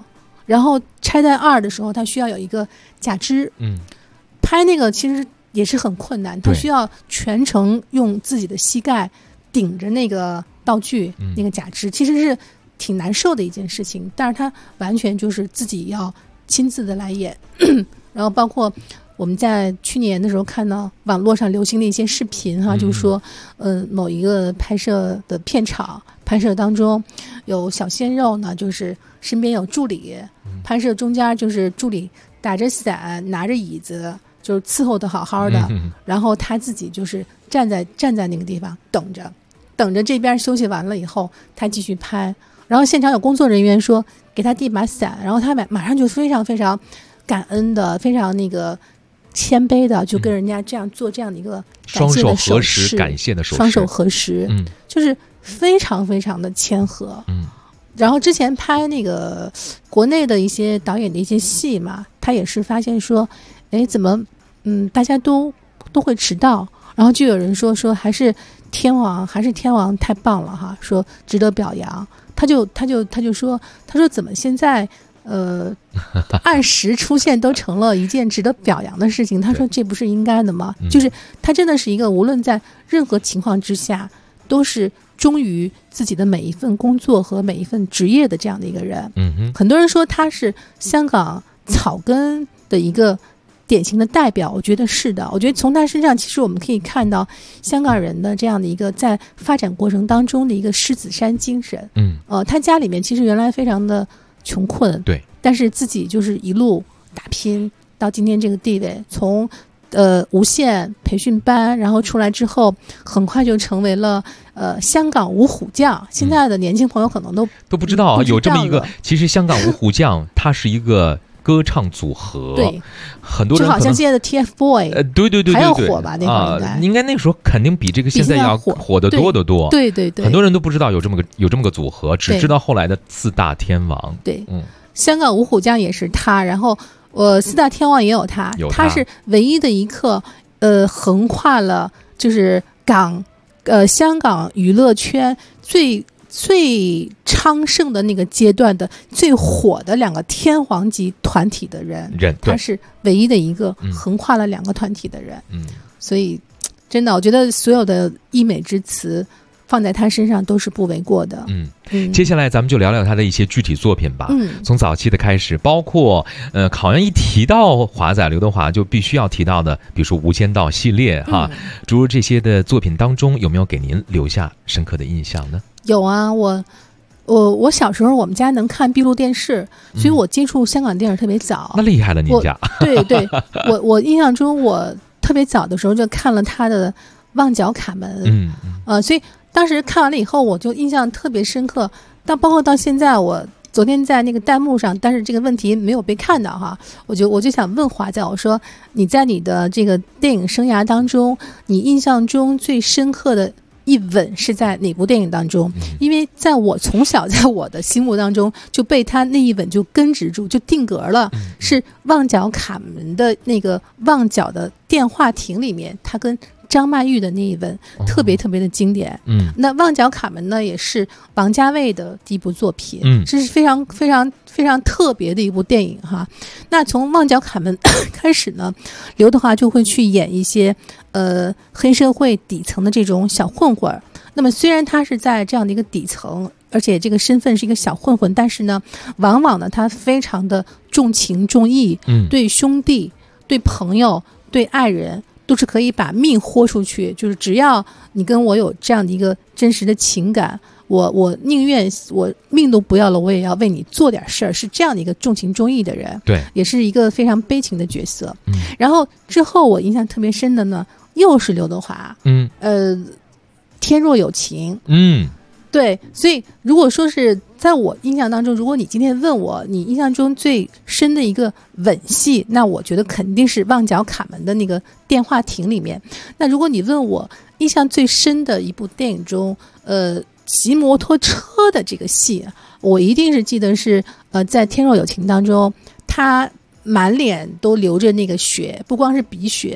然后拆弹2的时候，他需要有一个假肢，拍那个其实也是很困难，他需要全程用自己的膝盖顶着那个道具，那个假肢，其实是挺难受的一件事情，但是他完全就是自己要亲自的来演。然后包括我们在去年的时候看到网络上流行的一些视频哈，就是说某一个拍摄的片场拍摄当中有小鲜肉呢，就是身边有助理，拍摄中间就是助理打着伞拿着椅子就是伺候的好好的，然后他自己就是站在那个地方等着这边休息完了以后他继续拍。然后现场有工作人员说给他递把伞，然后他马上就非常非常感恩的，非常那个谦卑的就跟人家这样做这样的一个感谢的手势， 感谢的手势， 双手合十，就是非常非常的谦和。然后之前拍那个国内的一些导演的一些戏嘛，他也是发现说，哎，怎么大家都会迟到，然后就有人说还是天王太棒了哈，说值得表扬。他就说，他说怎么现在按时出现都成了一件值得表扬的事情，他说这不是应该的吗？就是他真的是一个无论在任何情况之下都是忠于自己的每一份工作和每一份职业的这样的一个人。很多人说他是香港草根的一个典型的代表，我觉得是的。我觉得从他身上其实我们可以看到香港人的这样的一个在发展过程当中的一个狮子山精神。他家里面其实原来非常的穷困， 对， 但是自己就是一路打拼到今天这个地位，从无线培训班，然后出来之后很快就成为了香港五虎将。现在的年轻朋友可能都不知道有这么一个，其实香港五虎将它是一个歌唱组合， 对， 很多人就好像现在的 TFBOY， 对， 还要火吧？那会儿应该那时候肯定比这个现在要火得多得多。 对， 很多人都不知道有这么个组合，只知道后来的四大天王。 对，香港五虎将也是他，然后四大天王也有他，他是唯一的一个横跨了就是香港娱乐圈最昌盛的那个阶段的最火的2个天皇级团体的人，他是唯一的一个横跨了2个团体的人。所以真的我觉得所有的溢美之词放在他身上都是不为过的。 接下来咱们就聊聊他的一些具体作品吧。从早期的开始，包括好像一提到华仔刘德华就必须要提到的，比如说《无间道》系列哈，诸如这些的作品当中，有没有给您留下深刻的印象呢？ 有啊，我小时候我们家能看闭路电视，所以我接触香港电影特别早。 那厉害了，您家。 对，我印象中我特别早的时候就看了他的《旺角卡门》，所以当时看完了以后我就印象特别深刻。包括到现在，我昨天在那个弹幕上，但是这个问题没有被看到哈，我就想问华仔，我说你在你的这个电影生涯当中，你印象中最深刻的一吻是在哪部电影当中？因为在我从小在我的心目当中就被他那一吻就根植住，就定格了，是旺角卡门的那个旺角的电话亭里面，他跟张曼玉的那一吻特别特别的经典。那旺角卡门呢也是王家卫的第一部作品，这是非常非常非常特别的一部电影哈。那从旺角卡门开始呢，刘德华就会去演一些黑社会底层的这种小混混。那么虽然他是在这样的一个底层，而且这个身份是一个小混混，但是呢往往呢他非常的重情重义，对兄弟对朋友对爱人都是可以把命豁出去，就是只要你跟我有这样的一个真实的情感，我宁愿我命都不要了，我也要为你做点事儿，是这样的一个重情重义的人。 对， 也是一个非常悲情的角色。然后之后我印象特别深的呢，又是刘德华。天若有情。对，所以如果说是在我印象当中，如果你今天问我你印象中最深的一个吻戏，那我觉得肯定是旺角卡门的那个电话亭里面。那如果你问我印象最深的一部电影中骑摩托车的这个戏，我一定是记得是在天若有情当中，他满脸都流着那个血，不光是鼻血，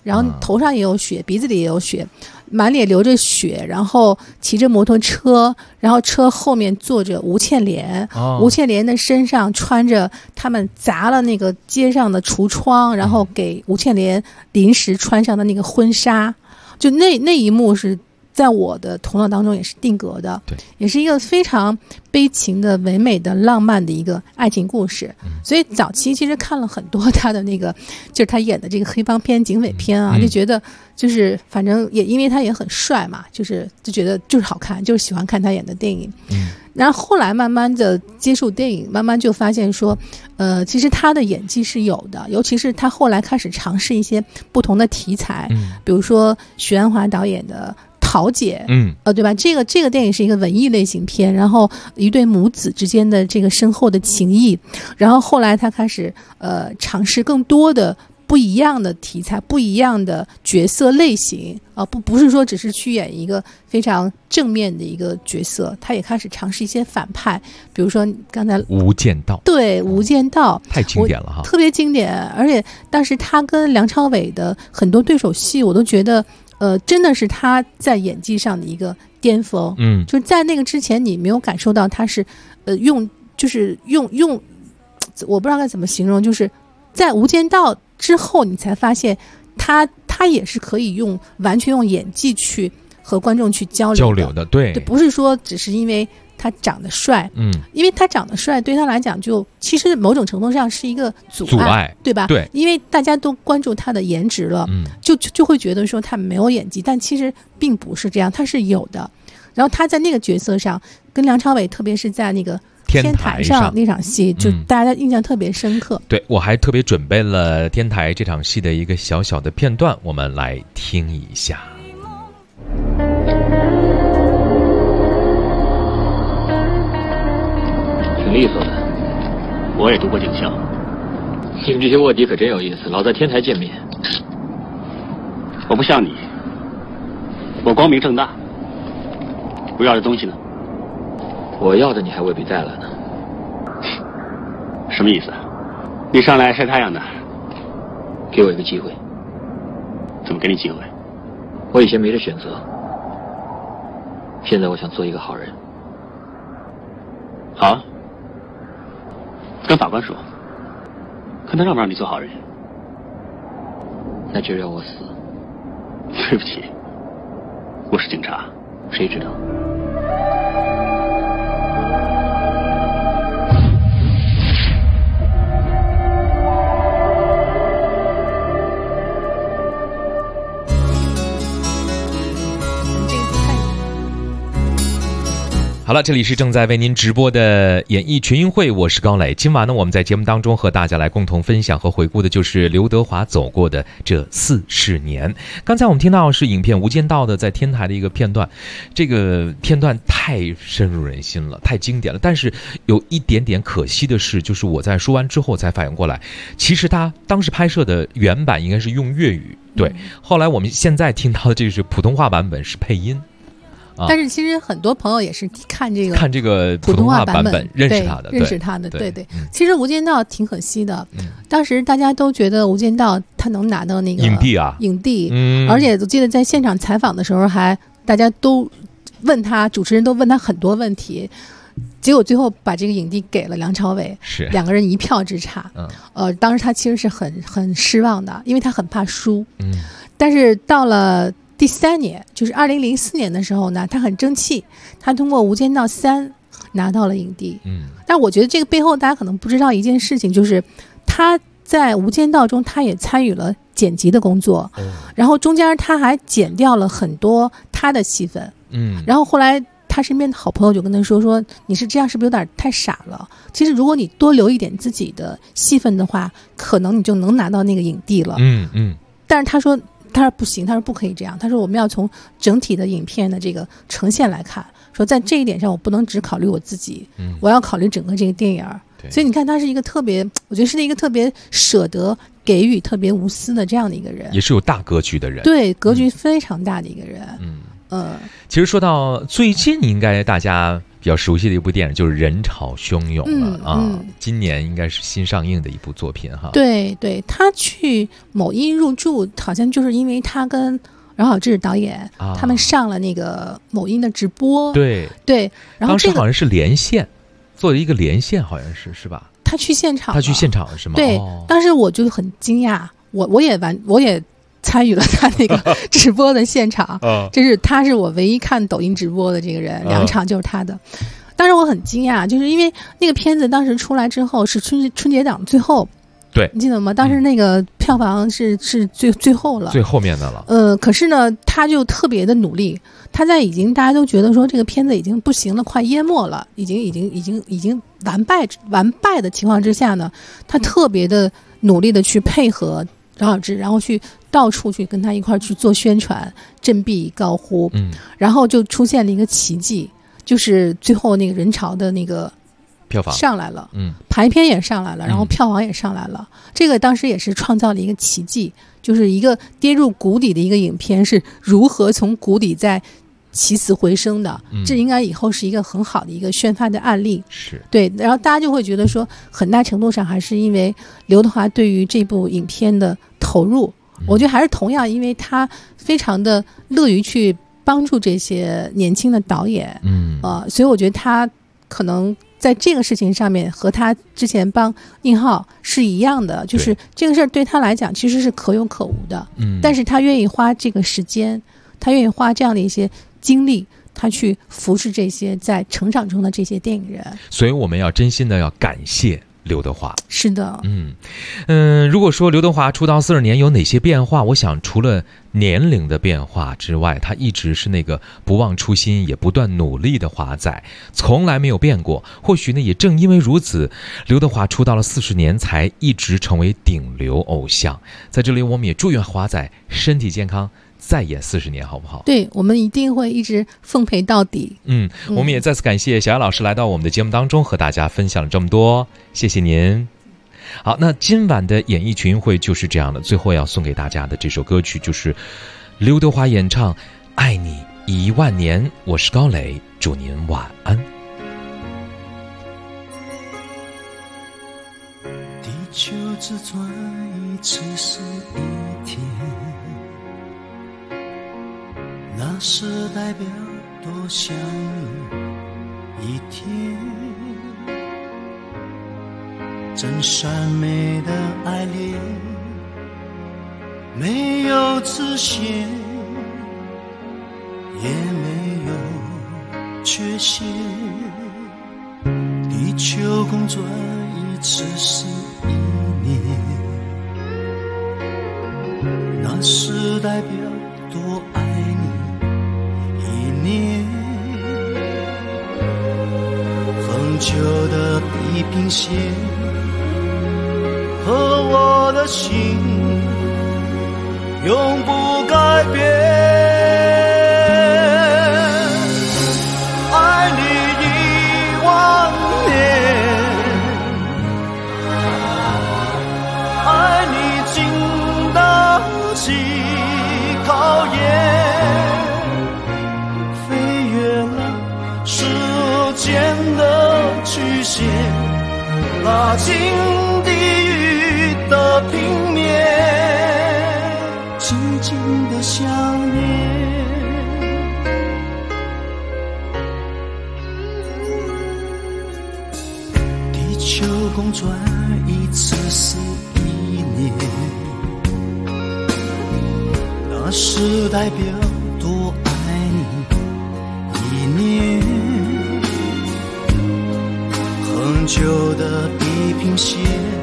然后头上也有血，鼻子里也有血，满脸流着血，然后骑着摩托车，然后车后面坐着吴倩莲，吴倩莲的身上穿着他们砸了那个街上的橱窗，然后给吴倩莲临时穿上的那个婚纱，就那一幕是在我的头脑当中也是定格的，对，也是一个非常悲情的、唯美的、浪漫的一个爱情故事。所以早期其实看了很多他的那个，就是他演的这个黑帮片、警匪片啊，就觉得就是反正也因为他也很帅嘛，就觉得就是好看，就是喜欢看他演的电影。然后后来慢慢的接触电影，慢慢就发现说，其实他的演技是有的，尤其是他后来开始尝试一些不同的题材，比如说徐安华导演的桃姐，对吧？这个电影是一个文艺类型片，然后一对母子之间的这个深厚的情谊，然后后来他开始尝试更多的不一样的题材、不一样的角色类型不是说只是去演一个非常正面的一个角色，他也开始尝试一些反派，比如说刚才无间道， 对，无间道太经典了哈，特别经典，而且当时他跟梁朝伟的很多对手戏，我都觉得。真的是他在演技上的一个巅峰。就是在那个之前，你没有感受到他是，用，我不知道该怎么形容，就是在《无间道》之后，你才发现他也是可以完全用演技去和观众去交流的， 对， 不是说只是因为他长得帅，因为他长得帅对他来讲其实某种程度上是一个阻碍，对吧？ 对， 因为大家都关注他的颜值了，就会觉得说他没有演技，但其实并不是这样，他是有的。然后他在那个角色上跟梁朝伟，特别是在那个天台上那场戏，就大家印象特别深刻。 对，我还特别准备了天台这场戏的一个小小的片段，我们来听一下。 挺利索的，我也读过警校。你们这些卧底可真有意思，老在天台见面。 我不像你，我光明正大。不要这东西呢？ 我要的你还未必带来呢。 什么意思？你上来晒太阳的？ 给我一个机会。 怎么给你机会？ 我以前没得选择，现在我想做一个好人。 好。跟法官说，看他让不让你做好人。 那就让我死。 对不起，我是警察。 谁知道？ 好了，这里是正在为您直播的演艺群英会，我是高磊。今晚呢，我们在节目当中和大家来共同分享和回顾的就是刘德华走过的这40年。刚才我们听到是影片《无间道》的在天台的一个片段，这个片段太深入人心了，太经典了。但是有一点点可惜的是，就是我在说完之后才反应过来，其实他当时拍摄的原版应该是用粤语，对。后来我们现在听到的这是普通话版本，是配音。 但是其实很多朋友也是看这个普通话版本认识他的， 对。其实《无间道》挺可惜的，当时大家都觉得《无间道》他能拿到那个影帝，而且我记得在现场采访的时候，还大家都问他，主持人都问他很多问题，结果最后把这个影帝给了梁朝伟，是2个人1票之差。当时他其实是很失望的，因为他很怕输。但是到了第3年，就是2004年的时候呢，他很争气，他通过《无间道3》拿到了影帝。但我觉得这个背后大家可能不知道一件事情，就是他在《无间道》中他也参与了剪辑的工作，然后中间他还剪掉了很多他的戏份。然后后来他身边的好朋友就跟他说你是这样是不是有点太傻了？其实如果你多留一点自己的戏份的话，可能你就能拿到那个影帝了。但是他说不行，他说不可以这样，他说我们要从整体的影片的这个呈现来看，说在这一点上我不能只考虑我自己，我要考虑整个这个电影。所以你看他是一个特别，我觉得是一个特别舍得给予、特别无私的这样的一个人， 也是有大格局的人， 对，格局非常大的一个人。 其实说到最近应该大家比较熟悉的一部电影就是《人潮汹涌》了今年应该是新上映的一部作品哈。 对对，他去某音入驻，好像就是因为他跟饶晓志导演、他们上了那个某音的直播。 对对，然后当时好像是连线，做了一个连线，好像是吧？ 他去现场了是吗？ 对，当时我就很惊讶，我也参与了他那个直播的现场，就是他是我唯一看抖音直播的这个人，2场就是他的。当时我很惊讶，就是因为那个片子当时出来之后是春节档最后， 对， 你记得吗？当时那个票房是最后了， 最后面的了。 可是呢，他就特别的努力，他在已经大家都觉得说这个片子已经不行了，快淹没了，已经完败的情况之下呢，他特别的努力的去配合饶晓志，然后去到处去跟他一块去做宣传，振臂高呼，然后就出现了一个奇迹，就是最后那个人潮的那个票房上来了，排片也上来了，然后票房也上来了，这个当时也是创造了一个奇迹，就是一个跌入谷底的一个影片是如何从谷底再起死回生的，这应该以后是一个很好的一个宣发的案例。 是对，然后大家就会觉得说，很大程度上还是因为刘德华对于这部影片的投入，我觉得还是同样，因为他非常的乐于去帮助这些年轻的导演，所以我觉得他可能在这个事情上面和他之前帮宁浩是一样的，就是这个事儿对他来讲其实是可有可无的，但是他愿意花这个时间，他愿意花这样的一些精力，他去扶持这些在成长中的这些电影人， 所以我们要真心的要感谢刘德华。 是的， 如果说刘德华出道40年有哪些变化，我想除了年龄的变化之外，他一直是那个不忘初心也不断努力的华仔，从来没有变过。或许呢，也正因为如此，刘德华出道了40年才一直成为顶流偶像。在这里我们也祝愿华仔身体健康，再演40年，好不好？ 对，我们一定会一直奉陪到底。 我们也再次感谢小雅老师来到我们的节目当中，和大家分享了这么多，谢谢您。好，那今晚的演艺群会就是这样的，最后要送给大家的这首歌曲就是刘德华演唱《爱你10000年》，我是高磊，祝您晚安。 地球自转一次是一天，那是代表多想你一天，真善美的爱恋，没有自限，也没有缺陷。地球公转一次是1年，那是代表多爱你1年。恒久的地平线和我的心永不改变，爱你10000年，爱你经得起考验，飞越了时间的曲线，拉近地狱的平面，静静的想念。地球公转一次是1年，那是代表多爱你1年。恒久的地平线，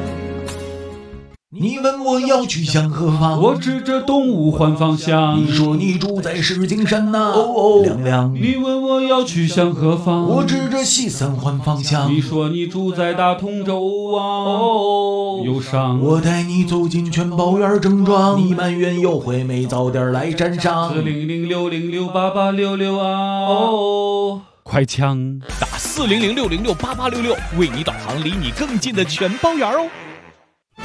你问我要去向何方， 我指着东吴换方向。 你说你住在石景山呐，亮亮。 你问我要去向何方， 我指着西三环方向。 你说你住在大同州啊，忧伤。 我带你走进全宝园正庄，你埋怨有回没早点来山上。 40060688866啊，快枪打40060688866，为你导航离你更近的全包园哦。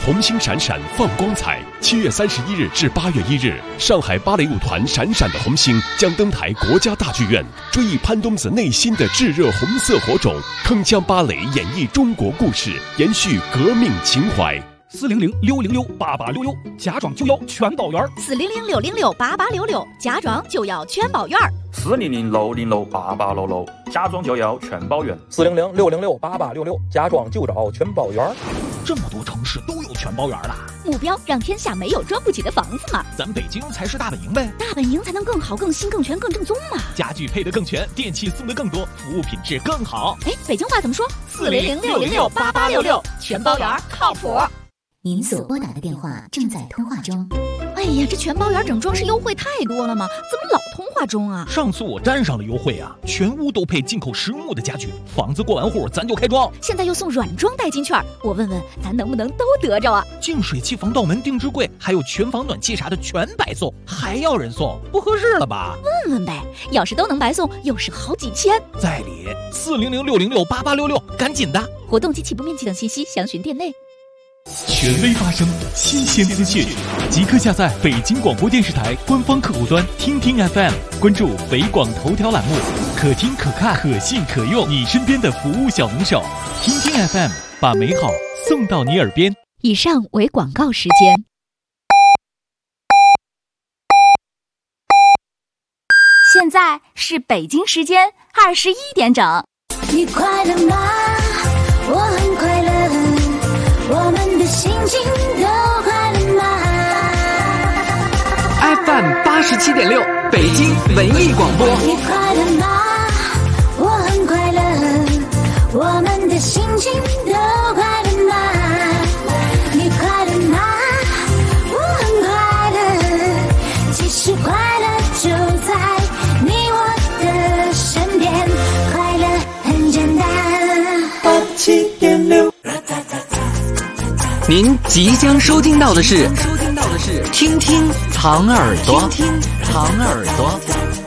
红星闪闪放光彩。7月31日至8月1日，上海芭蕾舞团闪闪的红星将登台国家大剧院，追忆潘冬子内心的炙热红色火种，铿锵芭蕾演绎中国故事，延续革命情怀。 400-606-8866，家装就要全包圆。 400-606-8866，家装就要全包圆。 400-606-8866，家装就要全包圆。 400-606-8866，家装就找全包圆。 这么多城市都有全包圆了， 目标让天下没有装不起的房子嘛。 咱北京才是大本营呗， 大本营才能更好、更新、更全、更正宗嘛。 家具配得更全，电器送得更多，服务品质更好。 哎，北京话怎么说？400-606-8866，全包圆靠谱。 您所拨打的电话正在通话中。 哎呀，这全包圆整装饰优惠太多了吗？怎么老通话中啊？ 上次我沾上了优惠啊，全屋都配进口实木的家具，房子过完户咱就开装。 现在又送软装代金券，我问问咱能不能都得着啊？ 净水器、防盗门、定制柜，还有全房暖气啥的全白送，还要人送，不合适了吧？ 问问呗，要是都能白送，又是好几千。 在理，400-606-8866，赶紧的！ 活动及起步面积等信息详询店内。 权威发声，新鲜资讯，即刻下载北京广播电视台官方客户端听听 FM， 关注北广头条栏目，可听可看可信可用，你身边的服务小能手。听听 FM， 把美好送到你耳边。 以上为广告时间。 现在是北京时间21点整。 你快乐吗？我很快乐。我们的心情都快乐吗 ？FM 87.6，北京文艺广播。 你快乐吗？我很快乐。我们的心情都快乐吗？你快乐吗？我很快乐。其实快乐就在你我的身边，快乐很简单。87.6。 您即将收听到的是听听藏耳朵，听听藏耳朵。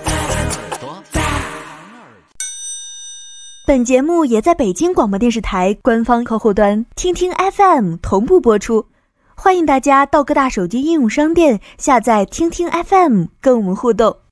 本节目也在北京广播电视台官方客户端听听 FM 同步播出，欢迎大家到各大手机应用商店下载听听 FM 跟我们互动。